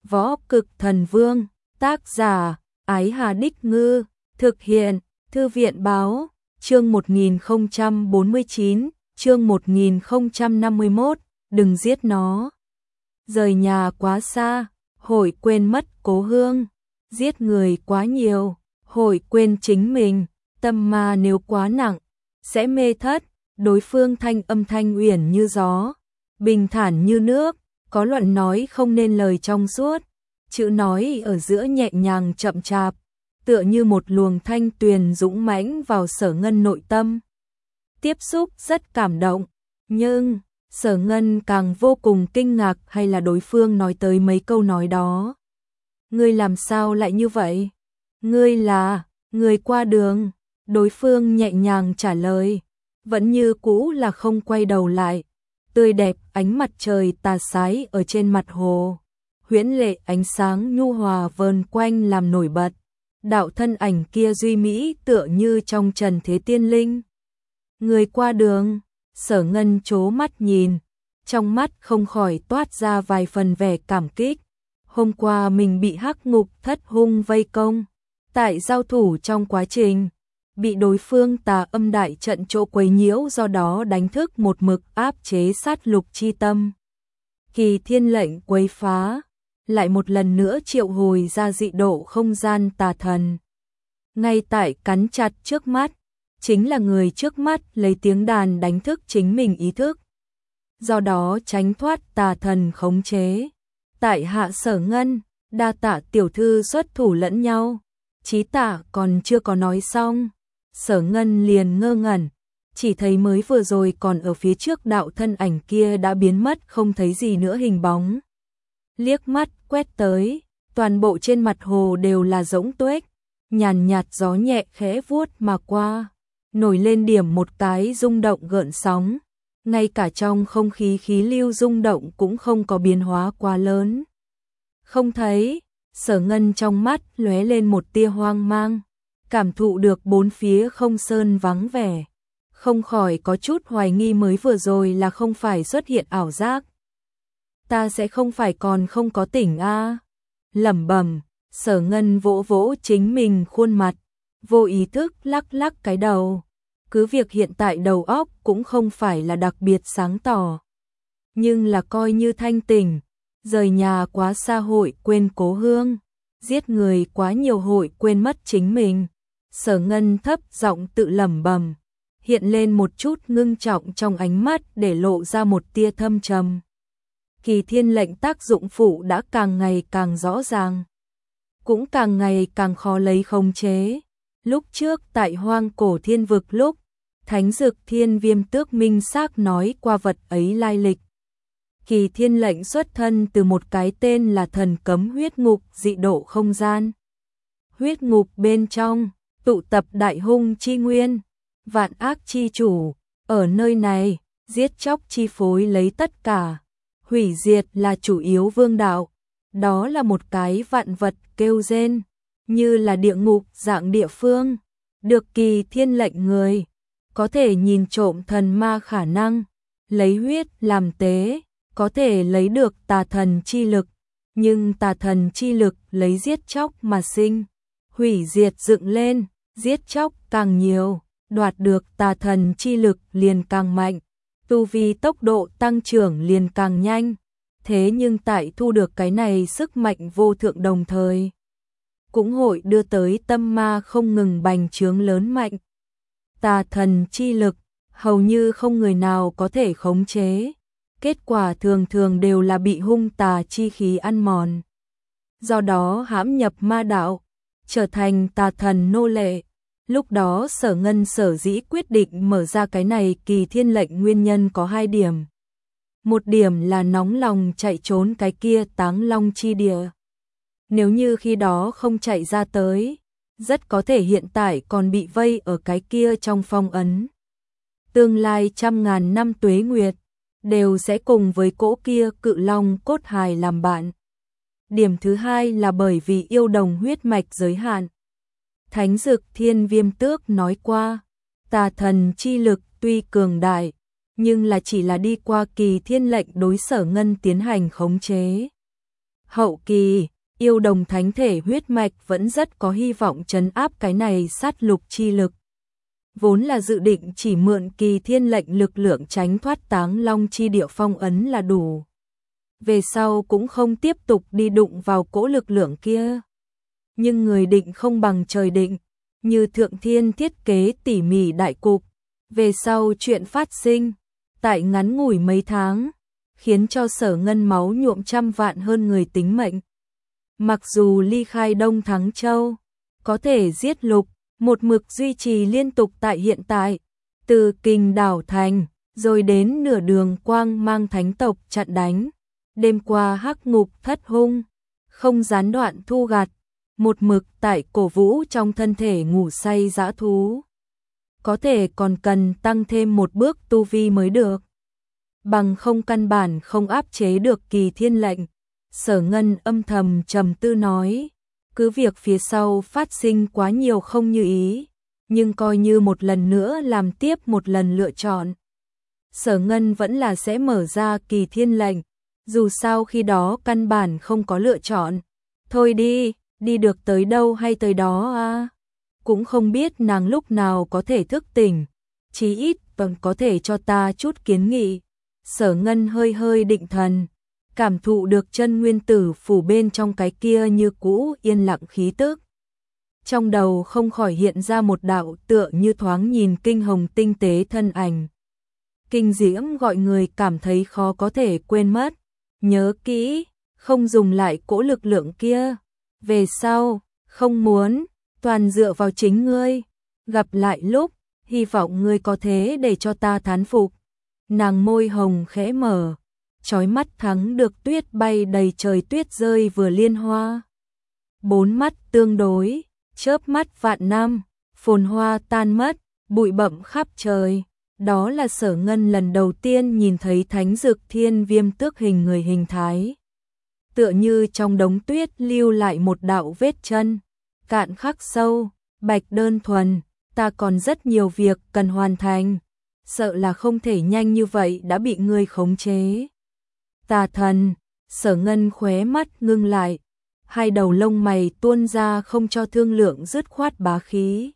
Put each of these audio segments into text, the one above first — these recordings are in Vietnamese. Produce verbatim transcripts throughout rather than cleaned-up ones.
Võ Cực Thần Vương, tác giả, Ái Hà Đích Ngư, thực hiện, Thư viện Báo, chương một nghìn không trăm bốn mươi chín, chương một nghìn không trăm năm mươi mốt, đừng giết nó. Rời nhà quá xa, hội quên mất cố hương, giết người quá nhiều, hội quên chính mình, tâm ma nếu quá nặng, sẽ mê thất. Đối phương thanh âm thanh uyển như gió, bình thản như nước, có luận nói không nên lời trong suốt, chữ nói ở giữa nhẹ nhàng chậm chạp, tựa như một luồng thanh tuyền dũng mãnh vào Sở Ngân nội tâm. Tiếp xúc rất cảm động, nhưng Sở Ngân càng vô cùng kinh ngạc hay là đối phương nói tới mấy câu nói đó. Ngươi làm sao lại như vậy? Ngươi là người qua đường, đối phương nhẹ nhàng trả lời, vẫn như cũ là không quay đầu lại. Tươi đẹp ánh mặt trời tà sái ở trên mặt hồ, huyễn lệ ánh sáng nhu hòa vờn quanh làm nổi bật. Đạo thân ảnh kia duy mỹ tựa như trong trần thế tiên linh. Người qua đường, Sở Ngân chố mắt nhìn, trong mắt không khỏi toát ra vài phần vẻ cảm kích. Hôm qua mình bị Hắc Ngục Thất hung vây công, tại giao thủ trong quá trình bị đối phương tà âm đại trận chỗ quấy nhiễu, do đó đánh thức một mực áp chế sát lục chi tâm. Kỳ Thiên lệnh quấy phá, lại một lần nữa triệu hồi ra dị độ không gian tà thần. Ngay tại cắn chặt trước mắt, chính là người trước mắt lấy tiếng đàn đánh thức chính mình ý thức. Do đó tránh thoát tà thần khống chế. Tại hạ Sở Ngân, đa tạ tiểu thư xuất thủ lẫn nhau. Chí tạ còn chưa có nói xong, Sở Ngân liền ngơ ngẩn, chỉ thấy mới vừa rồi còn ở phía trước đạo thân ảnh kia đã biến mất không thấy gì nữa hình bóng. Liếc mắt quét tới, toàn bộ trên mặt hồ đều là rỗng tuếch, nhàn nhạt gió nhẹ khẽ vuốt mà qua, nổi lên điểm một cái rung động gợn sóng, ngay cả trong không khí khí lưu rung động cũng không có biến hóa quá lớn. Không thấy, Sở Ngân trong mắt lóe lên một tia hoang mang, cảm thụ được bốn phía không sơn vắng vẻ, không khỏi có chút hoài nghi mới vừa rồi là không phải xuất hiện ảo giác. Ta sẽ không phải còn không có tỉnh a? À? Lẩm bẩm, Sở Ngân vỗ vỗ chính mình khuôn mặt, vô ý thức lắc lắc cái đầu. Cứ việc hiện tại đầu óc cũng không phải là đặc biệt sáng tỏ, nhưng là coi như thanh tỉnh, rời nhà quá xa hội quên cố hương, giết người quá nhiều hội quên mất chính mình. Sở Ngân thấp giọng tự lẩm bẩm, hiện lên một chút ngưng trọng trong ánh mắt để lộ ra một tia thâm trầm. Kỳ Thiên lệnh tác dụng phụ đã càng ngày càng rõ ràng, cũng càng ngày càng khó lấy khống chế. Lúc trước tại Hoang Cổ Thiên Vực lúc, Thánh Dực Thiên Viêm Tước minh xác nói qua vật ấy lai lịch. Kỳ Thiên lệnh xuất thân từ một cái tên là thần cấm huyết ngục dị độ không gian. Huyết ngục bên trong tụ tập đại hung chi nguyên, vạn ác chi chủ, ở nơi này, giết chóc chi phối lấy tất cả, hủy diệt là chủ yếu vương đạo. Đó là một cái vạn vật kêu rên, như là địa ngục dạng địa phương, được Kỳ Thiên lệnh người, có thể nhìn trộm thần ma khả năng, lấy huyết làm tế, có thể lấy được tà thần chi lực, nhưng tà thần chi lực lấy giết chóc mà sinh, hủy diệt dựng lên, giết chóc càng nhiều, đoạt được tà thần chi lực liền càng mạnh, tu vi tốc độ tăng trưởng liền càng nhanh. Thế nhưng tại thu được cái này sức mạnh vô thượng đồng thời, cũng hội đưa tới tâm ma không ngừng bành trướng lớn mạnh. Tà thần chi lực, hầu như không người nào có thể khống chế, kết quả thường thường đều là bị hung tà chi khí ăn mòn. Do đó hãm nhập ma đạo, trở thành tà thần nô lệ. Lúc đó Sở Ngân sở dĩ quyết định mở ra cái này Kỳ Thiên lệnh nguyên nhân có hai điểm. Một điểm là nóng lòng chạy trốn cái kia Táng Long chi địa. Nếu như khi đó không chạy ra tới, rất có thể hiện tại còn bị vây ở cái kia trong phong ấn. Tương lai trăm ngàn năm tuế nguyệt, đều sẽ cùng với cỗ kia cự long cốt hài làm bạn. Điểm thứ hai là bởi vì yêu đồng huyết mạch giới hạn. Thánh Dực Thiên Viêm Tước nói qua, tà thần chi lực tuy cường đại, nhưng là chỉ là đi qua Kỳ Thiên lệnh đối Sở Ngân tiến hành khống chế. Hậu kỳ, yêu đồng thánh thể huyết mạch vẫn rất có hy vọng trấn áp cái này sát lục chi lực. Vốn là dự định chỉ mượn Kỳ Thiên lệnh lực lượng tránh thoát Táng Long chi địa phong ấn là đủ. Về sau cũng không tiếp tục đi đụng vào cỗ lực lượng kia. Nhưng người định không bằng trời định, như Thượng Thiên thiết kế tỉ mỉ đại cục. Về sau chuyện phát sinh, tại ngắn ngủi mấy tháng, khiến cho Sở Ngân máu nhuộm trăm vạn hơn người tính mệnh. Mặc dù ly khai Đông Thắng Châu, có thể giết lục, một mực duy trì liên tục tại hiện tại, từ Kình Đảo Thành, rồi đến nửa đường quang mang thánh tộc chặn đánh, đêm qua hắc ngục thất hung, không gián đoạn thu gặt, một mực tại cổ vũ trong thân thể ngủ say dã thú. Có thể còn cần tăng thêm một bước tu vi mới được. Bằng không căn bản không áp chế được Kỳ Thiên lệnh. Sở Ngân âm thầm trầm tư nói, cứ việc phía sau phát sinh quá nhiều không như ý, nhưng coi như một lần nữa làm tiếp một lần lựa chọn. Sở Ngân vẫn là sẽ mở ra Kỳ Thiên lệnh, dù sao khi đó căn bản không có lựa chọn. Thôi đi, đi được tới đâu hay tới đó à. Cũng không biết nàng lúc nào có thể thức tỉnh, chí ít vẫn có thể cho ta chút kiến nghị. Sở Ngân hơi hơi định thần, cảm thụ được chân nguyên tử phủ bên trong cái kia như cũ yên lặng khí tức. Trong đầu không khỏi hiện ra một đạo tựa như thoáng nhìn kinh hồng tinh tế thân ảnh. Kinh diễm gọi người cảm thấy khó có thể quên mất. Nhớ kỹ, không dùng lại cỗ lực lượng kia. Về sau, không muốn, toàn dựa vào chính ngươi. Gặp lại lúc, hy vọng ngươi có thế để cho ta thán phục. Nàng môi hồng khẽ mở, chói mắt thắng được tuyết bay đầy trời tuyết rơi vừa liên hoa. Bốn mắt tương đối, chớp mắt vạn năm, phồn hoa tan mất, bụi bặm khắp trời. Đó là Sở Ngân lần đầu tiên nhìn thấy Thánh Dực Thiên Viêm Tước hình người hình thái. Tựa như trong đống tuyết lưu lại một đạo vết chân, cạn khắc sâu, bạch đơn thuần, ta còn rất nhiều việc cần hoàn thành, sợ là không thể nhanh như vậy đã bị ngươi khống chế. Tà thần, Sở Ngân khóe mắt ngưng lại, hai đầu lông mày tuôn ra không cho thương lượng dứt khoát bá khí.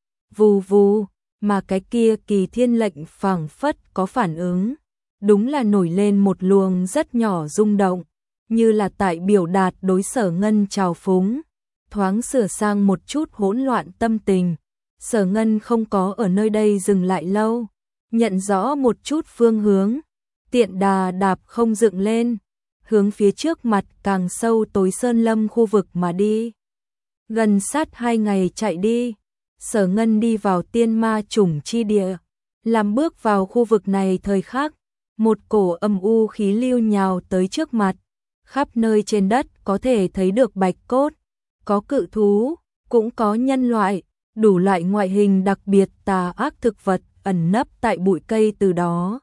Vù vù, mà cái kia Kỳ Thiên lệnh phảng phất có phản ứng, đúng là nổi lên một luồng rất nhỏ rung động, như là tại biểu đạt đối Sở Ngân trào phúng, thoáng sửa sang một chút hỗn loạn tâm tình. Sở Ngân không có ở nơi đây dừng lại lâu, nhận rõ một chút phương hướng, tiện đà đạp không dựng lên, hướng phía trước mặt càng sâu tối sơn lâm khu vực mà đi. Gần sát hai ngày chạy đi, Sở Ngân đi vào tiên ma chủng chi địa, làm bước vào khu vực này thời khắc, một cổ âm u khí lưu nhào tới trước mặt, khắp nơi trên đất có thể thấy được bạch cốt, có cự thú, cũng có nhân loại, đủ loại ngoại hình đặc biệt tà ác thực vật ẩn nấp tại bụi cây từ đó.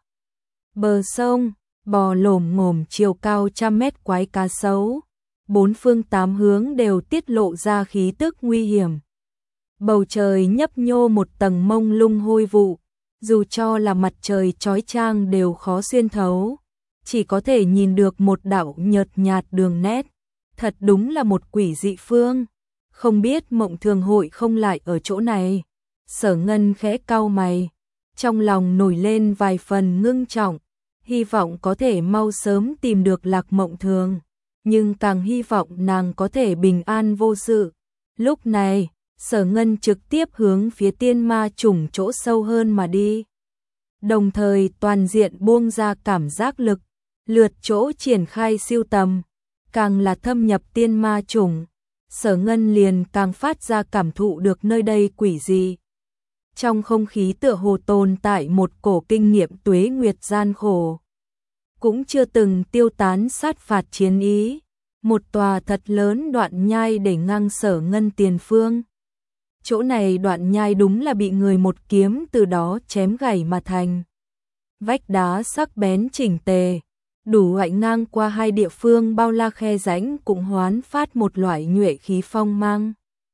Bờ sông, bò lồm ngồm chiều cao trăm mét quái cá sấu, bốn phương tám hướng đều tiết lộ ra khí tức nguy hiểm. Bầu trời nhấp nhô một tầng mông lung hôi vụ, dù cho là mặt trời chói chang đều khó xuyên thấu, chỉ có thể nhìn được một đạo nhợt nhạt đường nét. Thật đúng là một quỷ dị phương, không biết Mộng Thường hội không lại ở chỗ này. Sở Ngân khẽ cau mày, trong lòng nổi lên vài phần ngưng trọng, hy vọng có thể mau sớm tìm được Lạc Mộng Thường, nhưng càng hy vọng nàng có thể bình an vô sự. Lúc này, Sở Ngân trực tiếp hướng phía tiên ma chủng chỗ sâu hơn mà đi. Đồng thời toàn diện buông ra cảm giác lực, lượt chỗ triển khai siêu tầm, càng là thâm nhập tiên ma chủng, Sở Ngân liền càng phát ra cảm thụ được nơi đây quỷ dị. Trong không khí tựa hồ tồn tại một cổ kinh nghiệm tuế nguyệt gian khổ, cũng chưa từng tiêu tán sát phạt chiến ý, một tòa thật lớn đoạn nhai để ngang Sở Ngân tiền phương. Chỗ này đoạn nhai đúng là bị người một kiếm từ đó chém gãy mà thành. Vách đá sắc bén chỉnh tề, đủ hoại ngang qua hai địa phương bao la khe rãnh cũng hoán phát một loại nhuệ khí phong mang.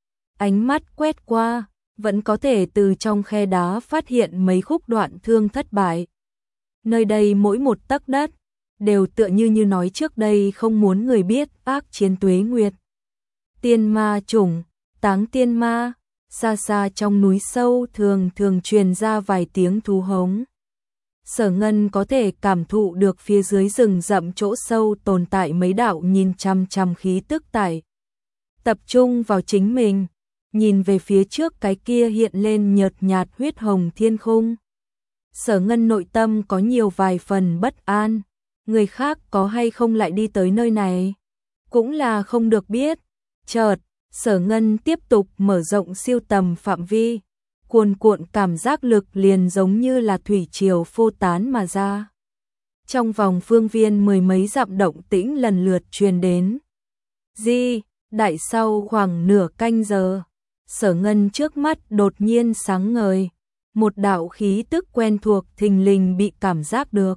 Ánh mắt quét qua, vẫn có thể từ trong khe đá phát hiện mấy khúc đoạn thương thất bại. Nơi đây mỗi một tấc đất đều tựa như như nói trước đây không muốn người biết ác chiến tuế nguyệt. Tiên ma chủng, táng tiên ma, xa xa trong núi sâu thường thường truyền ra vài tiếng thú hống. Sở Ngân có thể cảm thụ được phía dưới rừng rậm chỗ sâu tồn tại mấy đạo nhìn chăm chăm khí tức tải. Tập trung vào chính mình, nhìn về phía trước cái kia hiện lên nhợt nhạt huyết hồng thiên khung. Sở Ngân nội tâm có nhiều vài phần bất an, người khác có hay không lại đi tới nơi này, cũng là không được biết. Chợt, Sở Ngân tiếp tục mở rộng siêu tầm phạm vi, cuồn cuộn cảm giác lực liền giống như là thủy triều phô tán mà ra. Trong vòng phương viên mười mấy dặm động tĩnh lần lượt truyền đến. Di, đại sau khoảng nửa canh giờ, Sở Ngân trước mắt đột nhiên sáng ngời, một đạo khí tức quen thuộc thình lình bị cảm giác được.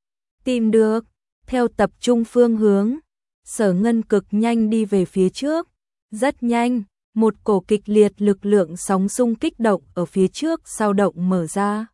Tìm được, theo tập trung phương hướng, Sở Ngân cực nhanh đi về phía trước, rất nhanh. Một cổ kịch liệt lực lượng sóng xung kích động ở phía trước sao động mở ra.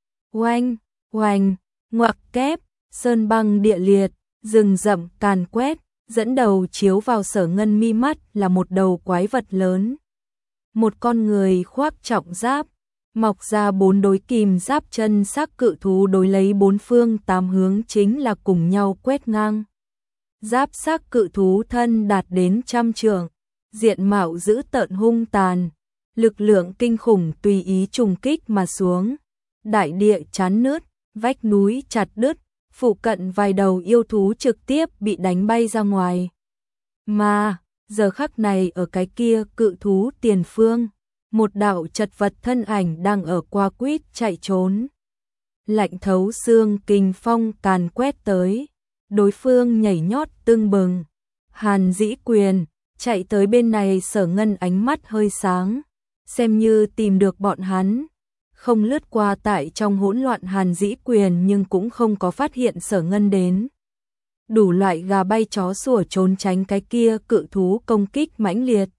Oanh, oanh, ngoặc kép, sơn băng địa liệt, rừng rậm càn quét, dẫn đầu chiếu vào Sở Ngân mi mắt là một đầu quái vật lớn. Một con người khoác trọng giáp, mọc ra bốn đôi kìm giáp chân xác cự thú đối lấy bốn phương tám hướng chính là cùng nhau quét ngang. Giáp xác cự thú thân đạt đến trăm trượng. Diện mạo dữ tợn hung tàn, lực lượng kinh khủng tùy ý trùng kích mà xuống, đại địa chán nứt, vách núi chặt đứt, phụ cận vài đầu yêu thú trực tiếp bị đánh bay ra ngoài. Mà, giờ khắc này ở cái kia cự thú tiền phương, một đạo chật vật thân ảnh đang ở qua quýt chạy trốn. Lạnh thấu xương kinh phong càn quét tới, đối phương nhảy nhót tưng bừng, Hàn Dĩ Quyền chạy tới bên này. Sở Ngân ánh mắt hơi sáng, xem như tìm được bọn hắn, không lướt qua tại trong hỗn loạn Hàn Dĩ Quyền nhưng cũng không có phát hiện Sở Ngân đến. Đủ loại gà bay chó sủa trốn tránh cái kia cự thú công kích mãnh liệt.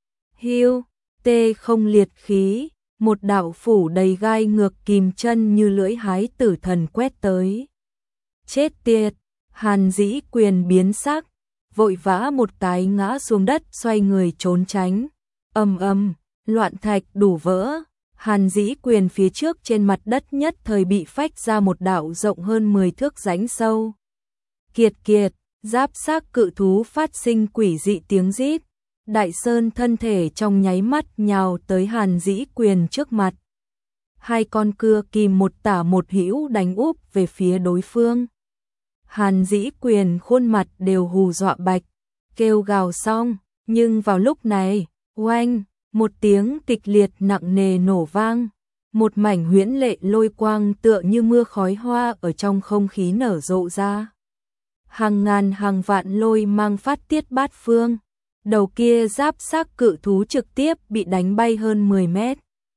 Hiu, tê không liệt khí, một đạo phủ đầy gai ngược kìm chân như lưỡi hái tử thần quét tới. Chết tiệt, Hàn Dĩ Quyền biến sắc, vội vã một cái ngã xuống đất xoay người trốn tránh. Ầm ầm, loạn thạch đủ vỡ, Hàn Dĩ Quyền phía trước trên mặt đất nhất thời bị phách ra một đạo rộng hơn mười thước rãnh sâu. Kiệt kiệt, giáp xác cự thú phát sinh quỷ dị tiếng rít, Đại Sơn thân thể trong nháy mắt nhào tới Hàn Dĩ Quyền trước mặt. Hai con cưa kìm một tả một hữu đánh úp về phía đối phương. Hàn Dĩ Quyền khuôn mặt đều hù dọa bạch, kêu gào xong, nhưng vào lúc này, oanh, một tiếng kịch liệt nặng nề nổ vang, một mảnh huyễn lệ lôi quang tựa như mưa khói hoa ở trong không khí nở rộ ra. Hàng ngàn hàng vạn lôi mang phát tiết bát phương, đầu kia giáp xác cự thú trực tiếp bị đánh bay hơn mười mét.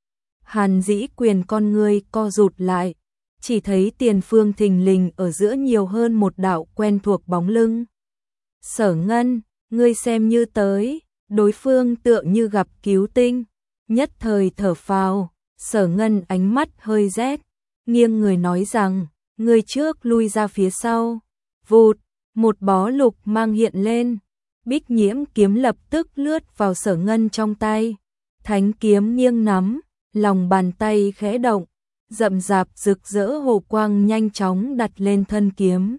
Hàn Dĩ Quyền con người co rụt lại, chỉ thấy tiền phương thình lình ở giữa nhiều hơn một đạo quen thuộc bóng lưng. Sở Ngân, ngươi xem như tới, đối phương tựa như gặp cứu tinh, nhất thời thở phào. Sở Ngân ánh mắt hơi rét, nghiêng người nói rằng, ngươi trước lui ra phía sau. Vụt, một bó lục mang hiện lên, Bích Nhiễm kiếm lập tức lướt vào Sở Ngân trong tay, thánh kiếm nghiêng nắm, lòng bàn tay khẽ động, rậm rạp rực rỡ hồ quang nhanh chóng đặt lên thân kiếm.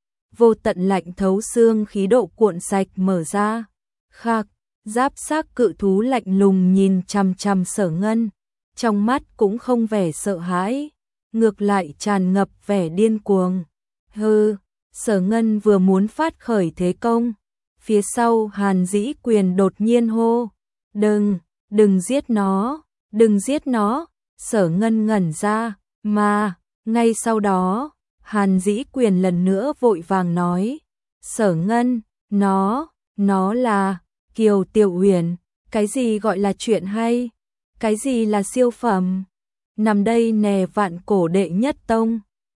Vô tận lạnh thấu xương khí độ cuộn sạch mở ra. Khạc, giáp xác cự thú lạnh lùng nhìn chằm chằm Sở Ngân, trong mắt cũng không vẻ sợ hãi, ngược lại tràn ngập vẻ điên cuồng. Hừ, Sở Ngân vừa muốn phát khởi thế công, phía sau Hàn Dĩ Quyền đột nhiên hô, đừng, đừng giết nó, đừng giết nó. Sở Ngân ngẩn ra, mà, ngay sau đó, Hàn Dĩ Quyền lần nữa vội vàng nói, Sở Ngân, nó, nó là, Kiều Tiểu Huyền, cái gì gọi là chuyện hay, cái gì là siêu phẩm, nằm đây nè vạn cổ đệ nhất tông.